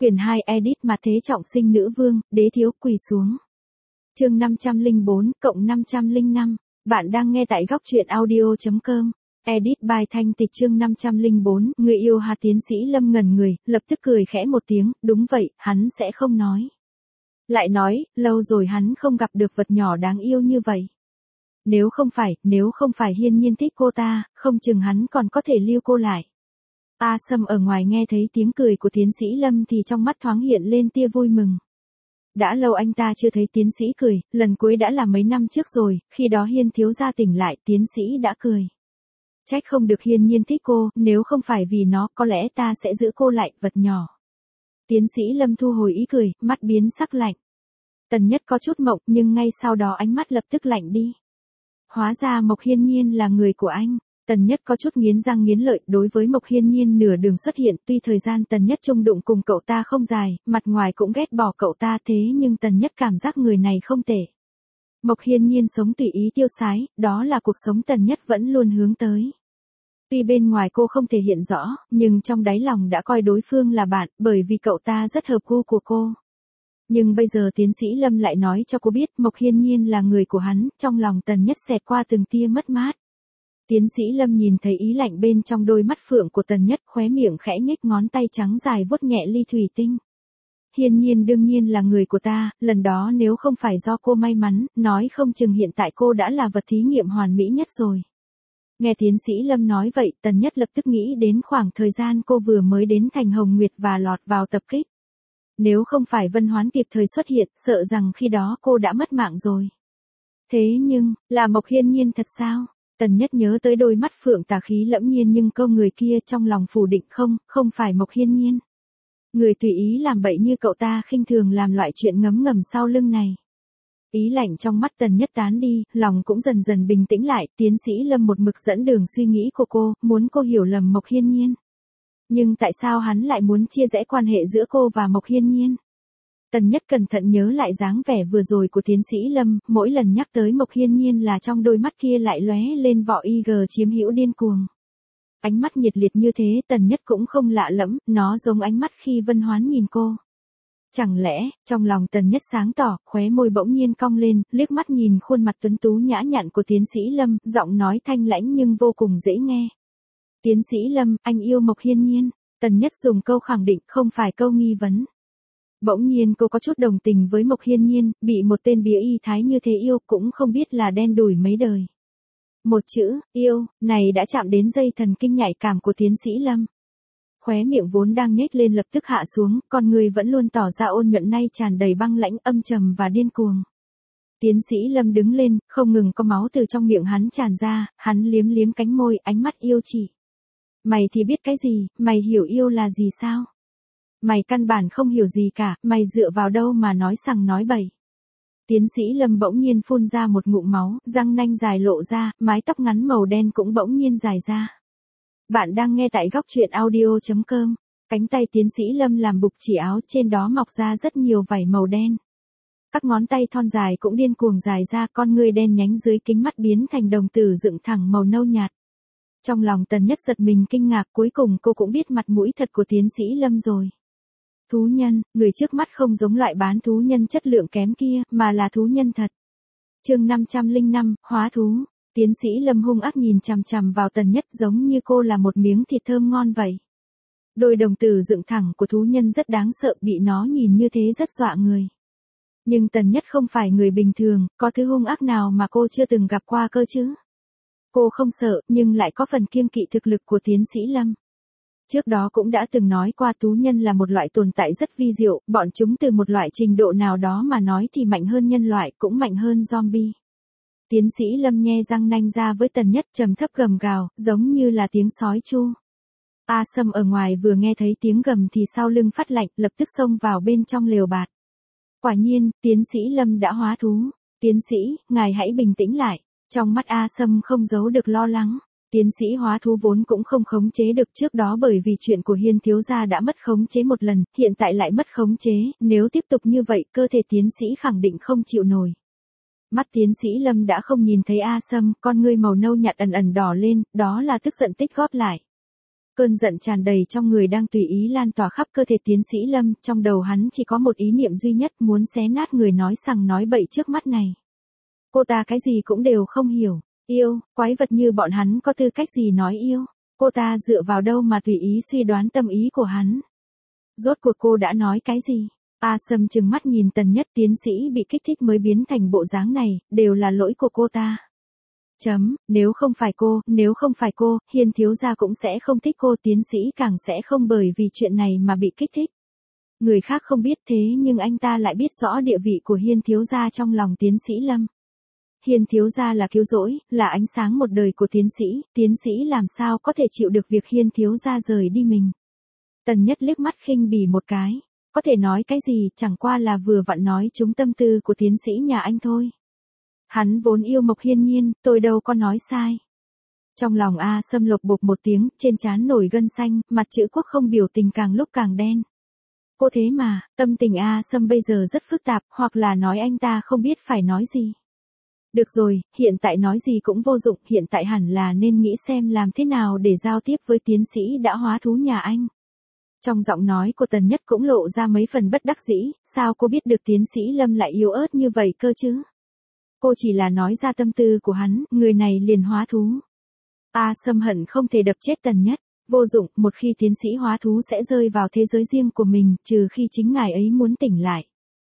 Quyển 2 edit mà thế trọng sinh nữ vương, đế thiếu quỳ xuống. Chương 504 cộng 505. Bạn đang nghe tại góc truyện audio.com. Edit by Thanh Tịch chương 504. Người yêu Hà tiến sĩ Lâm ngẩn người, lập tức cười khẽ một tiếng, đúng vậy, hắn sẽ không nói. Lại nói, lâu rồi hắn không gặp được vật nhỏ đáng yêu như vậy. Nếu không phải Hiên Nhiên thích cô ta, không chừng hắn còn có thể lưu cô lại. A Sâm ở ngoài nghe thấy tiếng cười của tiến sĩ Lâm thì trong mắt thoáng hiện lên tia vui mừng. Đã lâu anh ta chưa thấy tiến sĩ cười, lần cuối đã là mấy năm trước rồi, khi đó Hiên thiếu gia tỉnh lại, tiến sĩ đã cười. Trách không được Hiên Nhiên thích cô, nếu không phải vì nó, có lẽ ta sẽ giữ cô lại, vật nhỏ. Tiến sĩ Lâm thu hồi ý cười, mắt biến sắc lạnh. Tần Nhất có chút mộng, nhưng ngay sau đó ánh mắt lập tức lạnh đi. Hóa ra Mộc Hiên Nhiên là người của anh. Tần Nhất có chút nghiến răng nghiến lợi, đối với Mộc Hiên Nhiên nửa đường xuất hiện, tuy thời gian Tần Nhất chung đụng cùng cậu ta không dài, mặt ngoài cũng ghét bỏ cậu ta thế nhưng Tần Nhất cảm giác người này không tệ. Mộc Hiên Nhiên sống tùy ý tiêu sái, đó là cuộc sống Tần Nhất vẫn luôn hướng tới. Tuy bên ngoài cô không thể hiện rõ, nhưng trong đáy lòng đã coi đối phương là bạn, bởi vì cậu ta rất hợp gu của cô. Nhưng bây giờ tiến sĩ Lâm lại nói cho cô biết Mộc Hiên Nhiên là người của hắn, trong lòng Tần Nhất xẹt qua từng tia mất mát. Tiến sĩ Lâm nhìn thấy ý lạnh bên trong đôi mắt phượng của Tần Nhất, khóe miệng khẽ nhếch, ngón tay trắng dài vuốt nhẹ ly thủy tinh. Hiên Nhiên đương nhiên là người của ta, lần đó nếu không phải do cô may mắn, nói không chừng hiện tại cô đã là vật thí nghiệm hoàn mỹ nhất rồi. Nghe tiến sĩ Lâm nói vậy, Tần Nhất lập tức nghĩ đến khoảng thời gian cô vừa mới đến thành Hồng Nguyệt và lọt vào tập kích. Nếu không phải Vân Hoán kịp thời xuất hiện, sợ rằng khi đó cô đã mất mạng rồi. Thế nhưng, là Mộc Hiên Nhiên thật sao? Tần Nhất nhớ tới đôi mắt phượng tà khí lẫm nhiên nhưng câu người kia trong lòng phủ định không phải Mộc Hiên Nhiên. Người tùy ý làm bậy như cậu ta khinh thường làm loại chuyện ngấm ngầm sau lưng này. Ý lạnh trong mắt Tần Nhất tán đi, lòng cũng dần dần bình tĩnh lại, tiến sĩ Lâm một mực dẫn đường suy nghĩ của cô, muốn cô hiểu lầm Mộc Hiên Nhiên. Nhưng tại sao hắn lại muốn chia rẽ quan hệ giữa cô và Mộc Hiên Nhiên? Tần Nhất cẩn thận nhớ lại dáng vẻ vừa rồi của tiến sĩ Lâm, mỗi lần nhắc tới Mộc Hiên Nhiên là trong đôi mắt kia lại lóe lên vỏ IG chiếm hữu điên cuồng. Ánh mắt nhiệt liệt như thế Tần Nhất cũng không lạ lẫm, nó giống ánh mắt khi Vân Hoán nhìn cô. Chẳng lẽ, trong lòng Tần Nhất sáng tỏ, khóe môi bỗng nhiên cong lên, liếc mắt nhìn khuôn mặt tuấn tú nhã nhặn của tiến sĩ Lâm, giọng nói thanh lãnh nhưng vô cùng dễ nghe. Tiến sĩ Lâm, anh yêu Mộc Hiên Nhiên. Tần Nhất dùng câu khẳng định, không phải câu nghi vấn. Bỗng nhiên cô có chút đồng tình với Mộc Hiên Nhiên, bị một tên bía y thái như thế yêu cũng không biết là đen đủi mấy đời. Một chữ, yêu, này đã chạm đến dây thần kinh nhạy cảm của tiến sĩ Lâm. Khóe miệng vốn đang nhếch lên lập tức hạ xuống, con người vẫn luôn tỏ ra ôn nhuận nay tràn đầy băng lãnh âm trầm và điên cuồng. Tiến sĩ Lâm đứng lên, không ngừng có máu từ trong miệng hắn tràn ra, hắn liếm liếm cánh môi, ánh mắt yêu chỉ. Mày thì biết cái gì, mày hiểu yêu là gì sao? Mày căn bản không hiểu gì cả, mày dựa vào đâu mà nói sằng nói bậy. Tiến sĩ Lâm bỗng nhiên phun ra một ngụm máu, răng nanh dài lộ ra, mái tóc ngắn màu đen cũng bỗng nhiên dài ra. Bạn đang nghe tại góc truyện audio.com. Cánh tay tiến sĩ Lâm làm bục chỉ áo, trên đó mọc ra rất nhiều vảy màu đen. Các ngón tay thon dài cũng điên cuồng dài ra, con ngươi đen nhánh dưới kính mắt biến thành đồng tử dựng thẳng màu nâu nhạt. Trong lòng Tần Nhất giật mình kinh ngạc, cuối cùng cô cũng biết mặt mũi thật của tiến sĩ Lâm rồi. Thú nhân, người trước mắt không giống loại bán thú nhân chất lượng kém kia, mà là thú nhân thật. Chương 505, hóa thú. Tiến sĩ Lâm hung ác nhìn chằm chằm vào Tần Nhất giống như cô là một miếng thịt thơm ngon vậy. Đôi đồng tử dựng thẳng của thú nhân rất đáng sợ, bị nó nhìn như thế rất dọa người. Nhưng Tần Nhất không phải người bình thường, có thứ hung ác nào mà cô chưa từng gặp qua cơ chứ? Cô không sợ, nhưng lại có phần kiêng kỵ thực lực của tiến sĩ Lâm. Trước đó cũng đã từng nói qua thú nhân là một loại tồn tại rất vi diệu, bọn chúng từ một loại trình độ nào đó mà nói thì mạnh hơn nhân loại, cũng mạnh hơn zombie. Tiến sĩ Lâm nhe răng nanh ra với Tần Nhất, trầm thấp gầm gào, giống như là tiếng sói chu. A Sâm ở ngoài vừa nghe thấy tiếng gầm thì sau lưng phát lạnh, lập tức xông vào bên trong lều bạt. Quả nhiên, tiến sĩ Lâm đã hóa thú. Tiến sĩ, ngài hãy bình tĩnh lại. Trong mắt A Sâm không giấu được lo lắng. Tiến sĩ hóa thú vốn cũng không khống chế được trước đó bởi vì chuyện của Hiên thiếu gia đã mất khống chế một lần, hiện tại lại mất khống chế, nếu tiếp tục như vậy cơ thể tiến sĩ khẳng định không chịu nổi. Mắt tiến sĩ Lâm đã không nhìn thấy A Sâm, con ngươi màu nâu nhạt ẩn ẩn đỏ lên, đó là tức giận tích góp lại. Cơn giận tràn đầy trong người đang tùy ý lan tỏa khắp cơ thể tiến sĩ Lâm, trong đầu hắn chỉ có một ý niệm duy nhất, muốn xé nát người nói sằng nói bậy trước mắt này. Cô ta cái gì cũng đều không hiểu, yêu, quái vật như bọn hắn có tư cách gì nói yêu, cô ta dựa vào đâu mà tùy ý suy đoán tâm ý của hắn. Rốt cuộc cô đã nói cái gì? A Sâm trừng mắt nhìn Tần Nhất, tiến sĩ bị kích thích mới biến thành bộ dáng này, đều là lỗi của cô ta. Nếu không phải cô, Hiên thiếu gia cũng sẽ không thích cô, tiến sĩ càng sẽ không bởi vì chuyện này mà bị kích thích. Người khác không biết thế nhưng anh ta lại biết rõ địa vị của Hiên thiếu gia trong lòng tiến sĩ Lâm. Hiên thiếu gia là cứu rỗi, là ánh sáng một đời của tiến sĩ làm sao có thể chịu được việc Hiên thiếu gia rời đi mình. Tần Nhất liếc mắt khinh bỉ một cái, có thể nói cái gì, chẳng qua là vừa vặn nói trúng tâm tư của tiến sĩ nhà anh thôi. Hắn vốn yêu Mộc Hiên Nhiên, tôi đâu có nói sai. Trong lòng A Sâm lột bột một tiếng, trên trán nổi gân xanh, mặt chữ quốc không biểu tình càng lúc càng đen. Cô thế mà, tâm tình A Sâm bây giờ rất phức tạp, hoặc là nói anh ta không biết phải nói gì. Được rồi, hiện tại nói gì cũng vô dụng, hiện tại hẳn là nên nghĩ xem làm thế nào để giao tiếp với tiến sĩ đã hóa thú nhà anh. Trong giọng nói của Tần Nhất cũng lộ ra mấy phần bất đắc dĩ, sao cô biết được tiến sĩ Lâm lại yếu ớt như vậy cơ chứ? Cô chỉ là nói ra tâm tư của hắn, người này liền hóa thú. A Sâm hận không thể đập chết Tần Nhất, vô dụng, một khi tiến sĩ hóa thú sẽ rơi vào thế giới riêng của mình, trừ khi chính ngài ấy muốn tỉnh lại.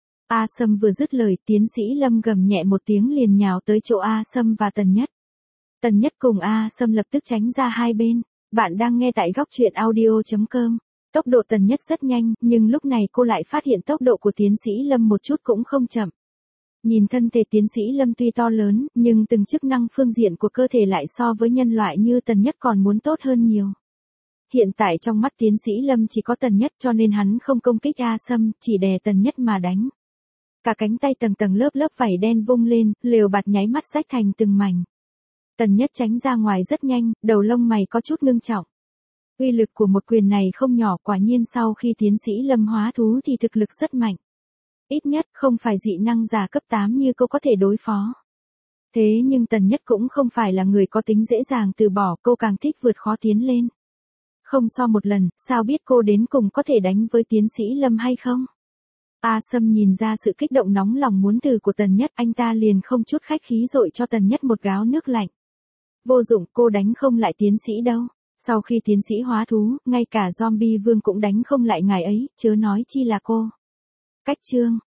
A Sâm vừa dứt lời, tiến sĩ Lâm gầm nhẹ một tiếng liền nhào tới chỗ A Sâm và Tần Nhất. Tần Nhất cùng A Sâm lập tức tránh ra hai bên. Bạn đang nghe tại góc truyện audio.com. Tốc độ Tần Nhất rất nhanh, nhưng lúc này cô lại phát hiện tốc độ của tiến sĩ Lâm một chút cũng không chậm. Nhìn thân thể tiến sĩ Lâm tuy to lớn, nhưng từng chức năng phương diện của cơ thể lại so với nhân loại như Tần Nhất còn muốn tốt hơn nhiều. Hiện tại trong mắt tiến sĩ Lâm chỉ có Tần Nhất cho nên hắn không công kích A Sâm, chỉ đè Tần Nhất mà đánh. Cả cánh tay tầng tầng lớp lớp vảy đen vung lên, lều bạt nháy mắt rách thành từng mảnh. Tần Nhất tránh ra ngoài rất nhanh, đầu lông mày có chút ngưng trọng. Uy lực của một quyền này không nhỏ, quả nhiên sau khi tiến sĩ Lâm hóa thú thì thực lực rất mạnh. Ít nhất không phải dị năng giả cấp 8 như cô có thể đối phó. Thế nhưng Tần Nhất cũng không phải là người có tính dễ dàng từ bỏ, cô càng thích vượt khó tiến lên. Không so một lần, sao biết cô đến cùng có thể đánh với tiến sĩ Lâm hay không? A Sâm nhìn ra sự kích động nóng lòng muốn từ của Tần Nhất, anh ta liền không chút khách khí dội cho Tần Nhất một gáo nước lạnh. Vô dụng, cô đánh không lại tiến sĩ đâu. Sau khi tiến sĩ hóa thú, ngay cả zombie vương cũng đánh không lại ngài ấy, chớ nói chi là cô. Cách chương